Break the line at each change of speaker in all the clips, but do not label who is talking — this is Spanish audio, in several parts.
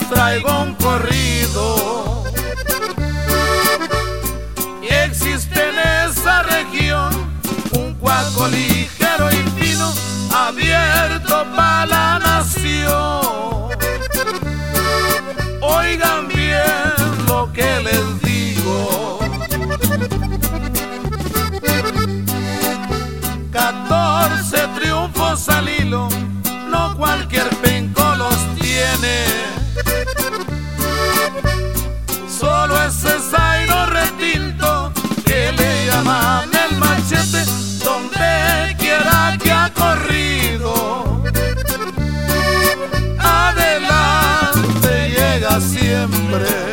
traigo un corrido. Y existe en esa región un cuaco ligero y fino, abierto para la nación. Oigan bien lo que les digo: 14 triunfos al hilo, no cualquier penco los tiene. Solo ese Zaino retinto que le llaman el machete, donde quiera que ha corrido, adelante llega siempre.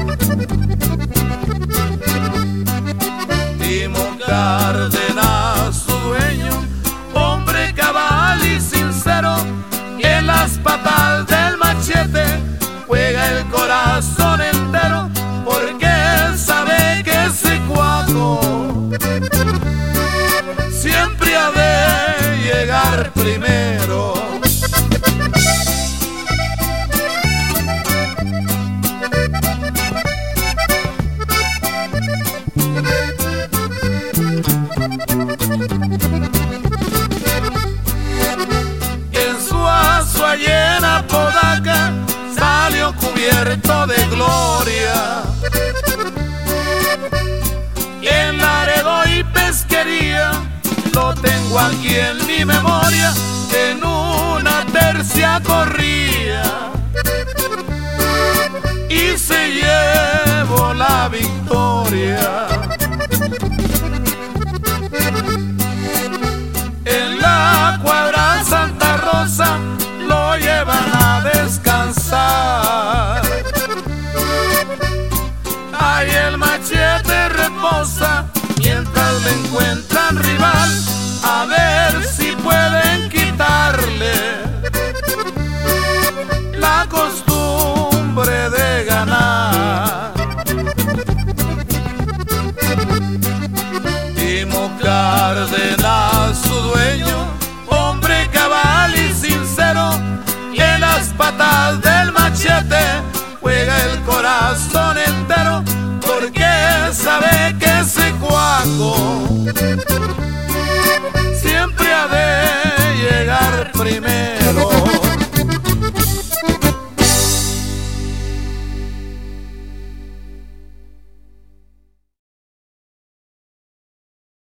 Timo Cárdenas, su dueño, hombre cabal y sincero, y en las patas del machete juega el corazón entero, porque él sabe que ese cuaco siempre ha de llegar primero. En Suazo, allá en Apodaca, salió cubierto de gloria. Y en Laredo y Pesquería lo tengo aquí en mi memoria, en una tercia corría y se llevó la victoria. En la cuadra Santa Rosa lo llevan a descansar. Ahí el machete reposa mientras le encuentran rival, a ver si pueden quitarle la costumbre de ganar. Timo Cárdenas, su dueño, hombre cabal y sincero, y en las patas del machete juega el corazón entero, porque sabe que ese cuaco siempre ha de llegar primero.